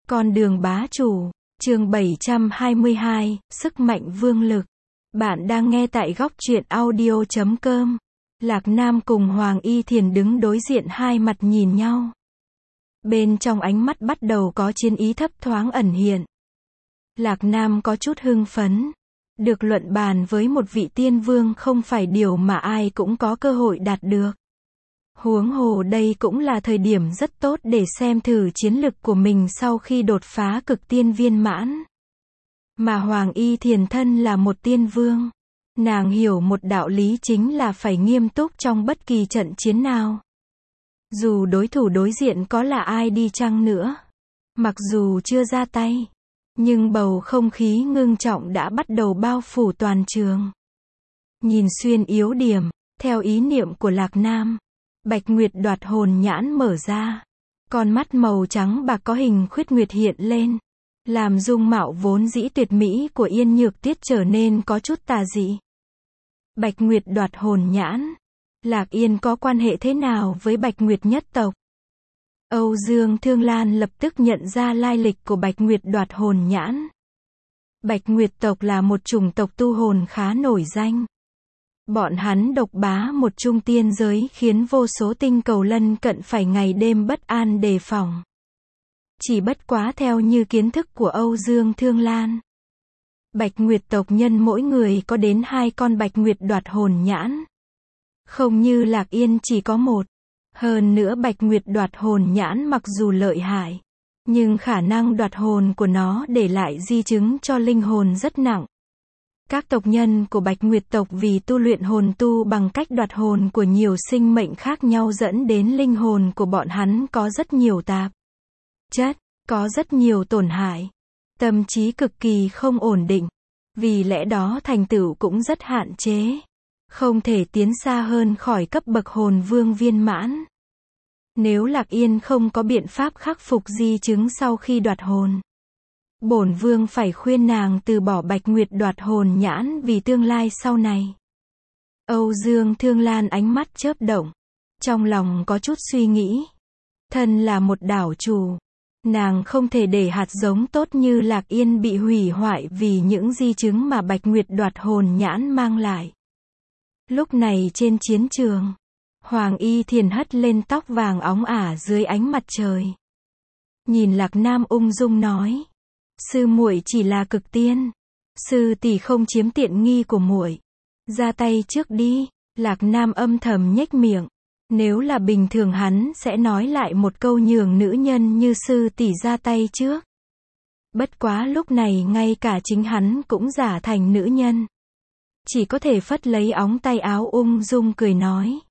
Con đường bá chủ, chương 722, sức mạnh vương lực. Bạn đang nghe tại góc truyện audio.com. Lạc Nam cùng Hoàng Y Thiền đứng đối diện hai mặt nhìn nhau. Bên trong ánh mắt bắt đầu có chiến ý thấp thoáng ẩn hiện. Lạc Nam có chút hưng phấn. Được luận bàn với một vị tiên vương không phải điều mà ai cũng có cơ hội đạt được. Huống hồ đây cũng là thời điểm rất tốt để xem thử chiến lực của mình sau khi đột phá cực tiên viên mãn. Mà Hoàng Y Thiền thân là một tiên vương. Nàng hiểu một đạo lý chính là phải nghiêm túc trong bất kỳ trận chiến nào. Dù đối thủ đối diện có là ai đi chăng nữa. Mặc dù chưa ra tay. Nhưng bầu không khí ngưng trọng đã bắt đầu bao phủ toàn trường. Nhìn xuyên yếu điểm, theo ý niệm của Lạc Nam. Bạch Nguyệt đoạt hồn nhãn mở ra. Con mắt màu trắng bạc có hình khuyết nguyệt hiện lên. Làm dung mạo vốn dĩ tuyệt mỹ của Yên Nhược Tiết trở nên có chút tà dị. Bạch Nguyệt đoạt hồn nhãn. Lạc Yên có quan hệ thế nào với Bạch Nguyệt nhất tộc? Âu Dương Thương Lan lập tức nhận ra lai lịch của Bạch Nguyệt đoạt hồn nhãn. Bạch Nguyệt tộc là một chủng tộc tu hồn khá nổi danh. Bọn hắn độc bá một trung tiên giới khiến vô số tinh cầu lân cận phải ngày đêm bất an đề phòng. Chỉ bất quá theo như kiến thức của Âu Dương Thương Lan. Bạch Nguyệt tộc nhân mỗi người có đến 2 con Bạch Nguyệt đoạt hồn nhãn. Không như Lạc Yên chỉ có 1. Hơn nữa Bạch Nguyệt đoạt hồn nhãn mặc dù lợi hại. Nhưng khả năng đoạt hồn của nó để lại di chứng cho linh hồn rất nặng. Các tộc nhân của Bạch Nguyệt tộc vì tu luyện hồn tu bằng cách đoạt hồn của nhiều sinh mệnh khác nhau dẫn đến linh hồn của bọn hắn có rất nhiều tạp chất, có rất nhiều tổn hại. Tâm trí cực kỳ không ổn định. Vì lẽ đó thành tựu cũng rất hạn chế. Không thể tiến xa hơn khỏi cấp bậc hồn vương viên mãn. Nếu Lạc Yên không có biện pháp khắc phục di chứng sau khi đoạt hồn. Bổn vương phải khuyên nàng từ bỏ Bạch Nguyệt đoạt hồn nhãn vì tương lai sau này. Âu Dương Thương Lan ánh mắt chớp động. Trong lòng có chút suy nghĩ. Thân là một đảo chủ. Nàng không thể để hạt giống tốt như Lạc Yên bị hủy hoại vì những di chứng mà Bạch Nguyệt đoạt hồn nhãn mang lại. Lúc này trên chiến trường, Hoàng Y Thiền hất lên tóc vàng óng ả dưới ánh mặt trời. Nhìn Lạc Nam ung dung nói. Sư muội chỉ là cực tiên. Sư tỷ không chiếm tiện nghi của muội. Ra tay trước đi. Lạc Nam âm thầm nhếch miệng. Nếu là bình thường hắn sẽ nói lại một câu nhường nữ nhân như sư tỷ ra tay trước. Bất quá lúc này ngay cả chính hắn cũng giả thành nữ nhân. Chỉ có thể phất lấy óng tay áo ung dung cười nói.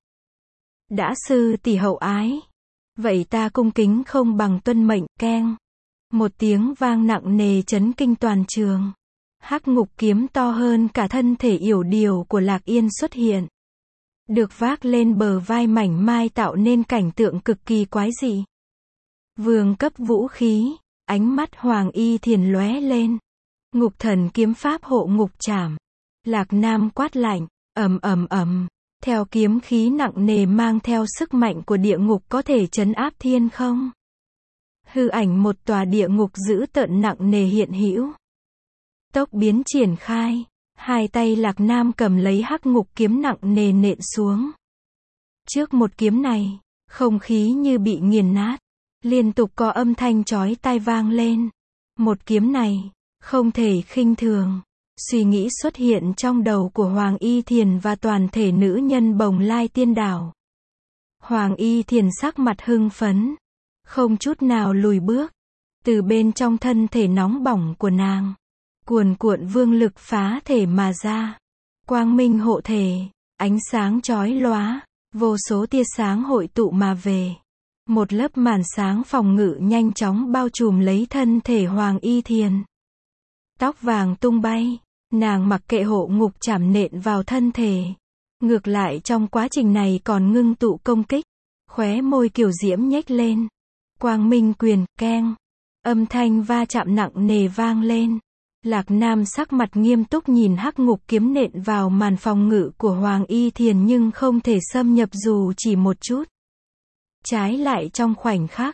Đã sư tỷ hậu ái. Vậy ta cung kính không bằng tuân mệnh, keng. Một tiếng vang nặng nề chấn kinh toàn trường. Hắc ngục kiếm to hơn cả thân thể yểu điệu của Lạc Yên xuất hiện. Được vác lên bờ vai mảnh mai tạo nên cảnh tượng cực kỳ quái dị. Vương cấp vũ khí, ánh mắt Hoàng Y Thiền lóe lên. Ngục thần kiếm pháp hộ ngục trảm. Lạc Nam quát lạnh, ầm ầm ầm. Theo kiếm khí nặng nề mang theo sức mạnh của địa ngục có thể trấn áp thiên không? Hư ảnh một tòa địa ngục dữ tợn nặng nề hiện hữu. Tốc biến triển khai. Hai tay Lạc Nam cầm lấy hắc ngục kiếm nặng nề nện xuống. Trước một kiếm này, không khí như bị nghiền nát. Liên tục có âm thanh chói tai vang lên. Một kiếm này, không thể khinh thường. Suy nghĩ xuất hiện trong đầu của Hoàng Y Thiền và toàn thể nữ nhân Bồng Lai Tiên Đảo. Hoàng Y Thiền sắc mặt hưng phấn. Không chút nào lùi bước. Từ bên trong thân thể nóng bỏng của nàng. Cuồn cuộn vương lực phá thể mà ra. Quang minh hộ thể. Ánh sáng chói lóa. Vô số tia sáng hội tụ mà về. Một lớp màn sáng phòng ngự nhanh chóng bao trùm lấy thân thể Hoàng Y Thiền. Tóc vàng tung bay. Nàng mặc kệ hộ ngục chảm nện vào thân thể. Ngược lại trong quá trình này còn ngưng tụ công kích. Khóe môi kiều diễm nhếch lên. Quang minh quyền, keng. Âm thanh va chạm nặng nề vang lên. Lạc Nam sắc mặt nghiêm túc nhìn hắc ngục kiếm nện vào màn phòng ngự của Hoàng Y Thiền nhưng không thể xâm nhập dù chỉ một chút. Trái lại trong khoảnh khắc,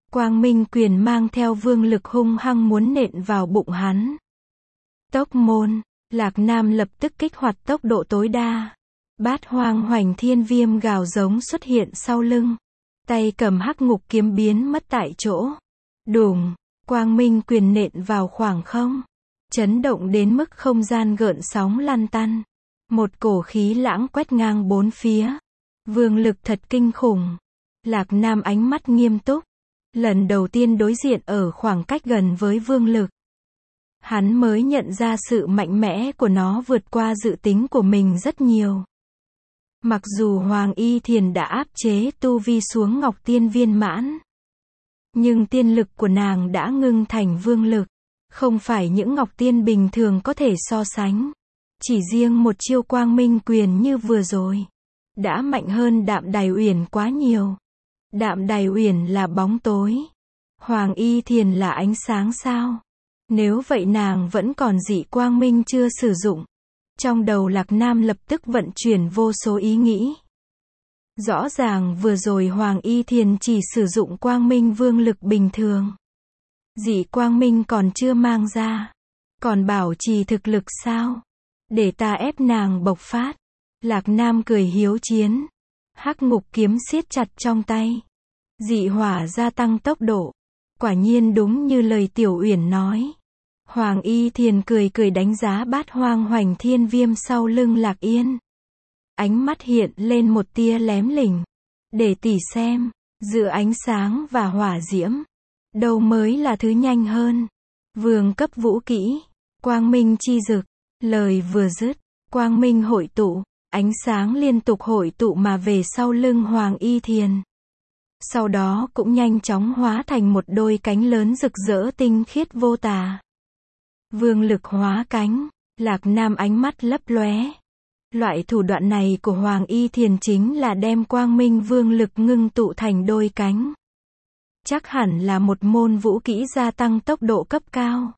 Quang Minh quyền mang theo vương lực hung hăng muốn nện vào bụng hắn. Tốc môn, Lạc Nam lập tức kích hoạt tốc độ tối đa. Bát Hoang Hoành Thiên Viêm gào giống xuất hiện sau lưng. Tay cầm Hắc Ngục kiếm biến mất tại chỗ. Đùng, Quang Minh quyền nện vào khoảng không. Chấn động đến mức không gian gợn sóng lăn tăn. Một cổ khí lãng quét ngang bốn phía. Vương lực thật kinh khủng. Lạc Nam ánh mắt nghiêm túc. Lần đầu tiên đối diện ở khoảng cách gần với vương lực. Hắn mới nhận ra sự mạnh mẽ của nó vượt qua dự tính của mình rất nhiều. Mặc dù Hoàng Y Thiền đã áp chế tu vi xuống Ngọc Tiên viên mãn. Nhưng tiên lực của nàng đã ngưng thành vương lực. Không phải những Ngọc Tiên bình thường có thể so sánh. Chỉ riêng một chiêu Quang Minh quyền như vừa rồi. Đã mạnh hơn Đạm Đài Uyển quá nhiều. Đạm Đài Uyển là bóng tối. Hoàng Y Thiền là ánh sáng sao? Nếu vậy nàng vẫn còn dị quang minh chưa sử dụng. Trong đầu Lạc Nam lập tức vận chuyển vô số ý nghĩ. Rõ ràng vừa rồi Hoàng Y Thiền chỉ sử dụng quang minh vương lực bình thường. Dị quang minh còn chưa mang ra. Còn bảo trì thực lực sao? Để ta ép nàng bộc phát. Lạc Nam cười hiếu chiến. Hắc Ngục kiếm siết chặt trong tay. Dị hỏa gia tăng tốc độ. Quả nhiên đúng như lời Tiểu Uyển nói. Hoàng Y Thiền cười cười đánh giá Bát Hoang Hoành Thiên Viêm sau lưng Lạc Yên. Ánh mắt hiện lên một tia lém lỉnh. Để tỷ xem, giữa ánh sáng và hỏa diễm, đâu mới là thứ nhanh hơn. Vương cấp vũ kỹ, Quang Minh chi dực. Lời vừa dứt, Quang Minh hội tụ, ánh sáng liên tục hội tụ mà về sau lưng Hoàng Y Thiền. Sau đó cũng nhanh chóng hóa thành một đôi cánh lớn rực rỡ tinh khiết vô tả. Vương lực hóa cánh, Lạc Nam ánh mắt lấp lóe. Loại thủ đoạn này của Hoàng Y Thiền chính là đem Quang Minh vương lực ngưng tụ thành đôi cánh. Chắc hẳn là một môn vũ kỹ gia tăng tốc độ cấp cao.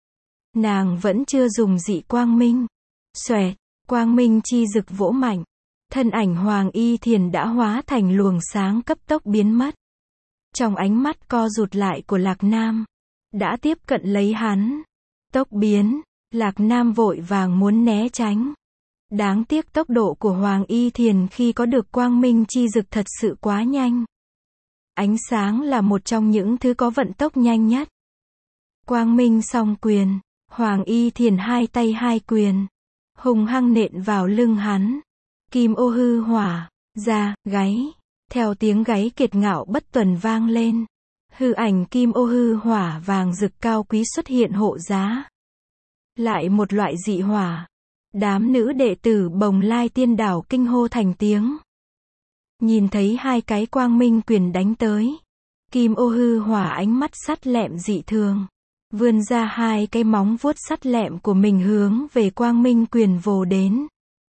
Nàng vẫn chưa dùng dị quang minh. Xoẹt, Quang Minh chi dực vỗ mạnh. Thân ảnh Hoàng Y Thiền đã hóa thành luồng sáng cấp tốc biến mất. Trong ánh mắt co rụt lại của Lạc Nam, đã tiếp cận lấy hắn. Tốc biến, Lạc Nam vội vàng muốn né tránh. Đáng tiếc tốc độ của Hoàng Y Thiền khi có được Quang Minh chi dực thật sự quá nhanh. Ánh sáng là một trong những thứ có vận tốc nhanh nhất. Quang Minh song quyền, Hoàng Y Thiền hai tay hai quyền, hung hăng nện vào lưng hắn. Kim ô hư hỏa, ra, gáy. Theo tiếng gáy kiệt ngạo bất tuần vang lên. Hư ảnh kim ô hư hỏa vàng rực cao quý xuất hiện hộ giá. Lại một loại dị hỏa. Đám nữ đệ tử Bồng Lai Tiên Đảo kinh hô thành tiếng. Nhìn thấy hai cái Quang Minh quyền đánh tới. Kim ô hư hỏa ánh mắt sắt lẹm dị thường. Vươn ra hai cái móng vuốt sắt lẹm của mình hướng về Quang Minh quyền vồ đến.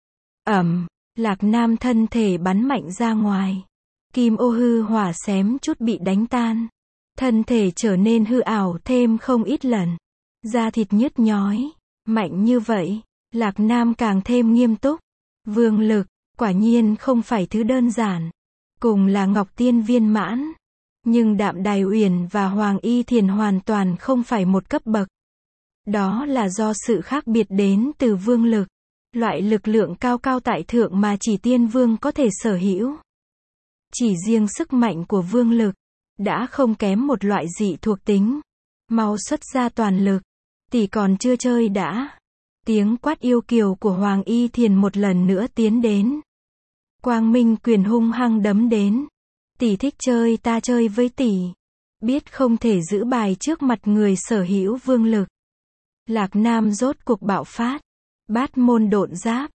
Lạc Nam thân thể bắn mạnh ra ngoài. Kim ô hư hỏa xém chút bị đánh tan. Thân thể trở nên hư ảo thêm không ít lần. Da thịt nhức nhói. Mạnh như vậy, Lạc Nam càng thêm nghiêm túc. Vương lực, quả nhiên không phải thứ đơn giản. Cùng là Ngọc Tiên viên mãn. Nhưng Đạm Đài Uyển và Hoàng Y Thiền hoàn toàn không phải một cấp bậc. Đó là do sự khác biệt đến từ vương lực. Loại lực lượng cao cao tại thượng mà chỉ tiên vương có thể sở hữu. Chỉ riêng sức mạnh của vương lực, đã không kém một loại dị thuộc tính. Mau xuất ra toàn lực. Tỷ còn chưa chơi đã. Tiếng quát yêu kiều của Hoàng Y Thiền một lần nữa tiến đến. Quang Minh quyền hung hăng đấm đến. Tỷ thích chơi ta chơi với tỷ. Biết không thể giữ bài trước mặt người sở hữu vương lực. Lạc Nam rốt cuộc bạo phát. Bát môn độn giáp,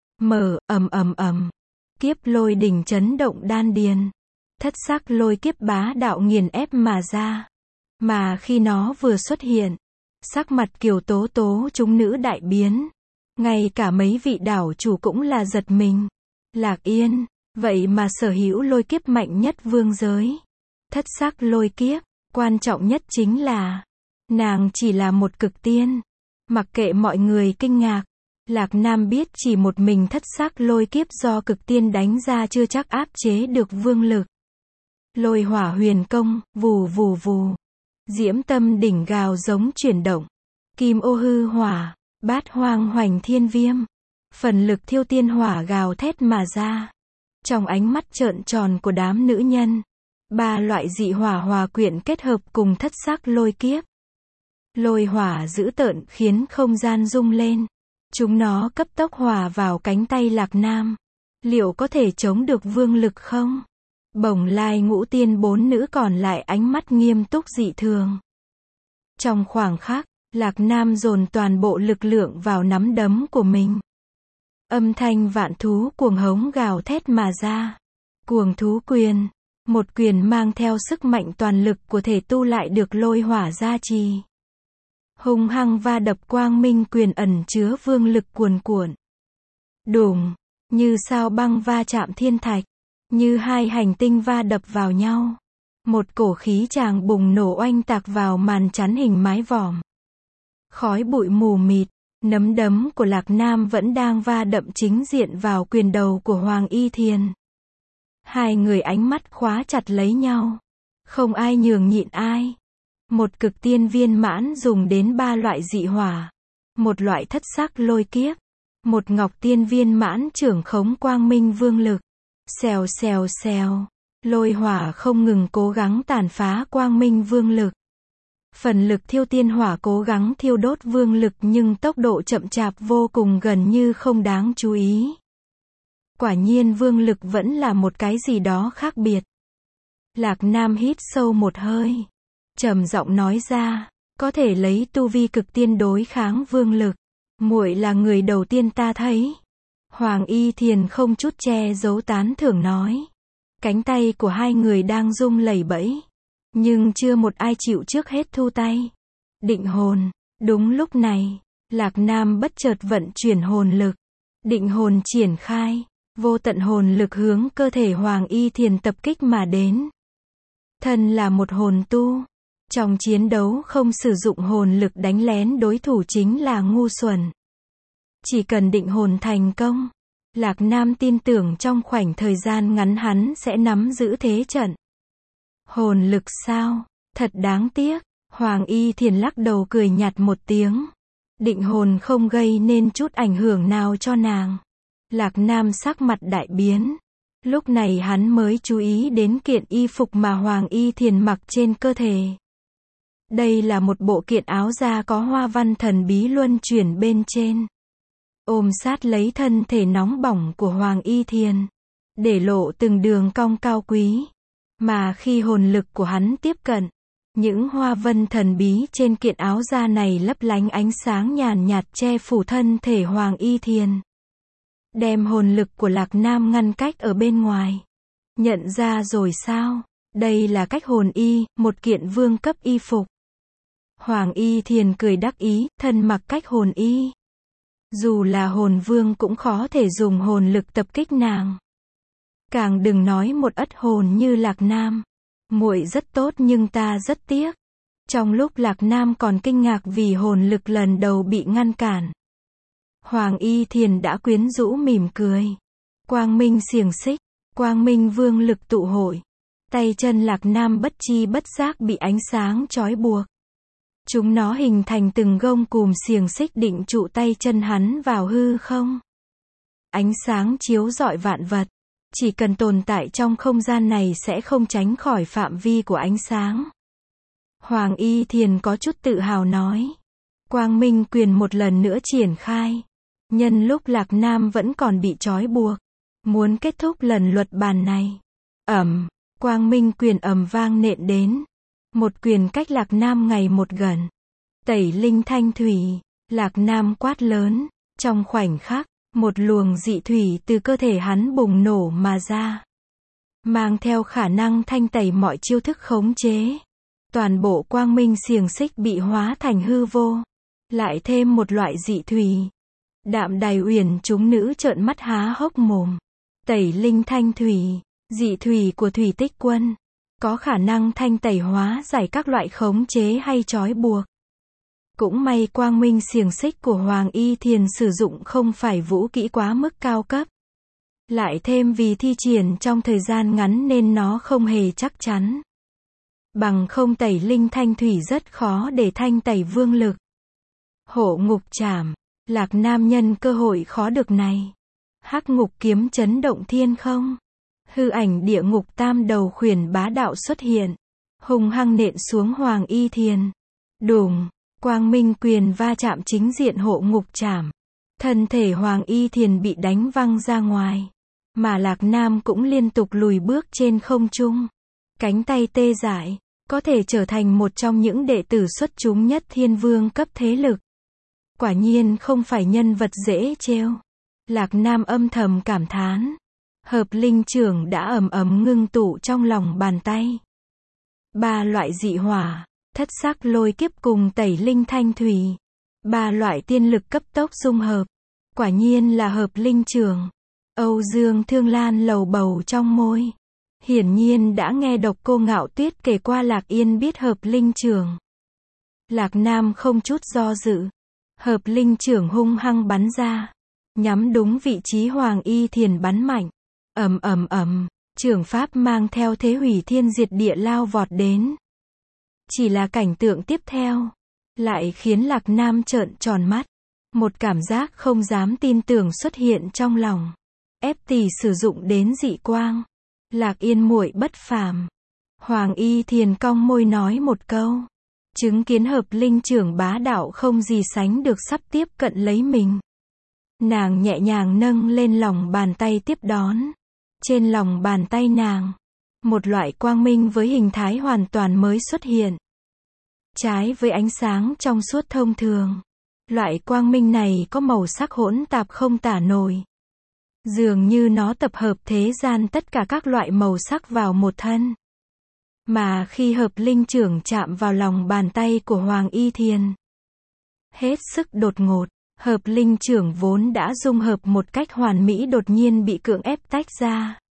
ầm. Kiếp lôi đỉnh chấn động đan điền. Thất sắc lôi kiếp bá đạo nghiền ép mà ra. Mà khi nó vừa xuất hiện, sắc mặt Kiều Tố Tố chúng nữ đại biến. Ngay cả mấy vị đảo chủ cũng là giật mình. Lạc Yên, vậy mà sở hữu lôi kiếp mạnh nhất vương giới. Thất sắc lôi kiếp, quan trọng nhất chính là, nàng chỉ là một cực tiên. Mặc kệ mọi người kinh ngạc, Lạc Nam biết chỉ một mình thất sắc lôi kiếp do cực tiên đánh ra chưa chắc áp chế được vương lực. Lôi hỏa huyền công, vù vù vù. Diễm tâm đỉnh gào giống chuyển động. Kim ô hư hỏa, bát hoang hoành thiên viêm. Phần lực thiêu tiên hỏa gào thét mà ra. Trong ánh mắt trợn tròn của đám nữ nhân, ba loại dị hỏa hòa quyện kết hợp cùng thất sắc lôi kiếp. Lôi hỏa dữ tợn khiến không gian rung lên. Chúng nó cấp tốc hòa vào cánh tay Lạc Nam. Liệu có thể chống được vương lực không? Bồng Lai Ngũ Tiên bốn nữ còn lại ánh mắt nghiêm túc dị thường. Trong khoảng khắc, Lạc Nam dồn toàn bộ lực lượng vào nắm đấm của mình. Âm thanh vạn thú cuồng hống gào thét mà ra. Cuồng thú quyền. Một quyền mang theo sức mạnh toàn lực của thể tu lại được lôi hỏa gia trì. Hung hăng va đập quang minh quyền ẩn chứa vương lực cuồn cuộn. Đùng, như sao băng va chạm thiên thạch, như hai hành tinh va đập vào nhau. Một cổ khí tràng bùng nổ oanh tạc vào màn chắn hình mái vòm. Khói bụi mù mịt, nắm đấm của Lạc Nam vẫn đang va đập chính diện vào quyền đầu của Hoàng Y Thiền. Hai người ánh mắt khóa chặt lấy nhau. Không ai nhường nhịn ai. Một cực tiên viên mãn dùng đến ba loại dị hỏa. Một loại thất sắc lôi kiếp. Một ngọc tiên viên mãn trưởng khống quang minh vương lực. Xèo xèo xèo. Lôi hỏa không ngừng cố gắng tàn phá quang minh vương lực. Phần lực thiêu tiên hỏa cố gắng thiêu đốt vương lực nhưng tốc độ chậm chạp vô cùng gần như không đáng chú ý. Quả nhiên vương lực vẫn là một cái gì đó khác biệt. Lạc Nam hít sâu một hơi. Trầm giọng nói ra, có thể lấy tu vi cực tiên đối kháng vương lực. Muội là người đầu tiên ta thấy. Hoàng Y Thiền không chút che giấu tán thưởng nói. Cánh tay của hai người đang rung lẩy bẩy. Nhưng chưa một ai chịu trước hết thu tay. Định hồn. Đúng lúc này, Lạc Nam bất chợt vận chuyển hồn lực. Định hồn triển khai. Vô tận hồn lực hướng cơ thể Hoàng Y Thiền tập kích mà đến. Thân là một hồn tu. Trong chiến đấu không sử dụng hồn lực đánh lén đối thủ chính là ngu xuẩn. Chỉ cần định hồn thành công, Lạc Nam tin tưởng trong khoảnh thời gian ngắn hắn sẽ nắm giữ thế trận. Hồn lực sao? Thật đáng tiếc. Hoàng Y Thiền lắc đầu cười nhạt một tiếng. Định hồn không gây nên chút ảnh hưởng nào cho nàng. Lạc Nam sắc mặt đại biến. Lúc này hắn mới chú ý đến kiện y phục mà Hoàng Y Thiền mặc trên cơ thể. Đây là một bộ kiện áo da có hoa văn thần bí luân chuyển bên trên. Ôm sát lấy thân thể nóng bỏng của Hoàng Y Thiền. Để lộ từng đường cong cao quý. Mà khi hồn lực của hắn tiếp cận, những hoa vân thần bí trên kiện áo da này lấp lánh ánh sáng nhàn nhạt che phủ thân thể Hoàng Y Thiền. Đem hồn lực của Lạc Nam ngăn cách ở bên ngoài. Nhận ra rồi sao? Đây là cách hồn y, một kiện vương cấp y phục. Hoàng Y Thiền cười đắc ý, thân mặc cách hồn y. Dù là hồn vương cũng khó thể dùng hồn lực tập kích nàng. Càng đừng nói một ất hồn như Lạc Nam. Muội rất tốt nhưng ta rất tiếc. Trong lúc Lạc Nam còn kinh ngạc vì hồn lực lần đầu bị ngăn cản, Hoàng Y Thiền đã quyến rũ mỉm cười. Quang minh xiềng xích, quang minh vương lực tụ hội. Tay chân Lạc Nam bất chi bất giác bị ánh sáng trói buộc. Chúng nó hình thành từng gông cùm xiềng xích định trụ tay chân hắn vào hư không. Ánh sáng chiếu rọi vạn vật. Chỉ cần tồn tại trong không gian này sẽ không tránh khỏi phạm vi của ánh sáng. Hoàng Y Thiền có chút tự hào nói. Quang minh quyền một lần nữa triển khai. Nhân lúc Lạc Nam vẫn còn bị trói buộc. Muốn kết thúc lần luật bàn này. Quang minh quyền ầm vang nện đến. Một quyền cách Lạc Nam ngày một gần. Tẩy linh thanh thủy. Lạc Nam quát lớn. Trong khoảnh khắc, một luồng dị thủy từ cơ thể hắn bùng nổ mà ra. Mang theo khả năng thanh tẩy mọi chiêu thức khống chế. Toàn bộ quang minh xiềng xích bị hóa thành hư vô. Lại thêm một loại dị thủy. Đạm Đài Uyển chúng nữ trợn mắt há hốc mồm. Tẩy linh thanh thủy. Dị thủy của Thủy Tích Quân. Có khả năng thanh tẩy hóa giải các loại khống chế hay trói buộc. Cũng may quang minh xiềng xích của Hoàng Y Thiền sử dụng không phải vũ kỹ quá mức cao cấp. Lại thêm vì thi triển trong thời gian ngắn nên nó không hề chắc chắn. Bằng không tẩy linh thanh thủy rất khó để thanh tẩy vương lực. Hộ ngục trảm, Lạc Nam nhân cơ hội khó được này. Hắc ngục kiếm chấn động thiên không. Hư ảnh địa ngục tam đầu khuyển bá đạo xuất hiện. Hùng hăng nện xuống Hoàng Y Thiền. Đùng, quang minh quyền va chạm chính diện hộ ngục trảm. Thân thể Hoàng Y Thiền bị đánh văng ra ngoài. Mà Lạc Nam cũng liên tục lùi bước trên không trung. Cánh tay tê dại, có thể trở thành một trong những đệ tử xuất chúng nhất thiên vương cấp thế lực. Quả nhiên không phải nhân vật dễ trêu. Lạc Nam âm thầm cảm thán. Hợp linh trưởng đã ầm ầm ngưng tụ trong lòng bàn tay. 3 loại dị hỏa, thất sắc lôi kiếp cùng tẩy linh thanh thủy. 3 loại tiên lực cấp tốc dung hợp. Quả nhiên là hợp linh trưởng. Âu Dương Thương Lan lầu bầu trong môi. Hiển nhiên đã nghe Độc Cô Ngạo Tuyết kể qua Lạc Yên biết hợp linh trưởng. Lạc Nam không chút do dự. Hợp linh trưởng hung hăng bắn ra. Nhắm đúng vị trí Hoàng Y Thiền bắn mạnh. Ầm ầm ầm, trưởng pháp mang theo thế hủy thiên diệt địa lao vọt đến. Chỉ là cảnh tượng tiếp theo, lại khiến Lạc Nam trợn tròn mắt. Một cảm giác không dám tin tưởng xuất hiện trong lòng. Ép tỷ sử dụng đến dị quang. Lạc Yên muội bất phàm. Hoàng Y Thiền cong môi nói một câu. Chứng kiến hợp linh trưởng bá đạo không gì sánh được sắp tiếp cận lấy mình. Nàng nhẹ nhàng nâng lên lòng bàn tay tiếp đón. Trên lòng bàn tay nàng, một loại quang minh với hình thái hoàn toàn mới xuất hiện. Trái với ánh sáng trong suốt thông thường, loại quang minh này có màu sắc hỗn tạp không tả nổi. Dường như nó tập hợp thế gian tất cả các loại màu sắc vào một thân. Mà khi hợp linh trưởng chạm vào lòng bàn tay của Hoàng Y Thiền, hết sức đột ngột, hợp linh trưởng vốn đã dung hợp một cách hoàn mỹ đột nhiên bị cưỡng ép tách ra.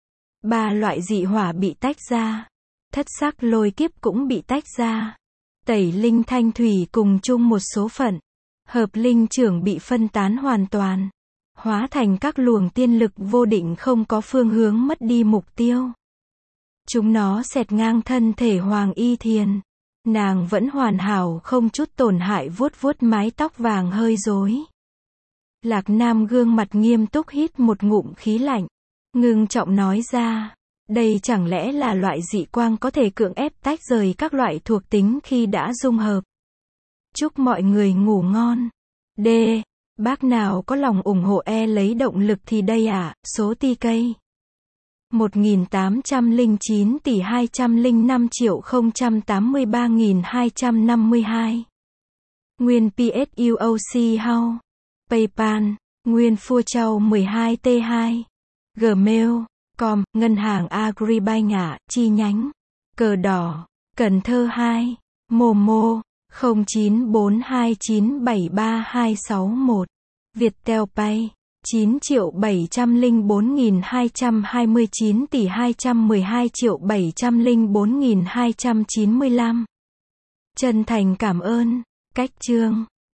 3 loại dị hỏa bị tách ra. Thất sắc lôi kiếp cũng bị tách ra. Tẩy linh thanh thủy cùng chung một số phận. Hợp linh trưởng bị phân tán hoàn toàn. Hóa thành các luồng tiên lực vô định không có phương hướng mất đi mục tiêu. Chúng nó xẹt ngang thân thể Hoàng Y Thiền. Nàng vẫn hoàn hảo không chút tổn hại vuốt vuốt mái tóc vàng hơi rối. Lạc Nam gương mặt nghiêm túc hít một ngụm khí lạnh. Ngưng trọng nói ra. Đây chẳng lẽ là loại dị quang có thể cưỡng ép tách rời các loại thuộc tính khi đã dung hợp. Chúc mọi người ngủ ngon. D. Bác nào có lòng ủng hộ lấy động lực thì đây ạ, số TK 1809 tỷ 205 triệu 083.252. Nguyên PSUOC How. PayPal. Nguyên Phua Châu 12T2. Gmail.com. Ngân hàng Agribank chi nhánh. Cờ đỏ. Cần Thơ 2. Momo. 0942973261. Viettel Pay. 9.704.229 tỷ 212.704.295. Chân thành cảm ơn. Cách chương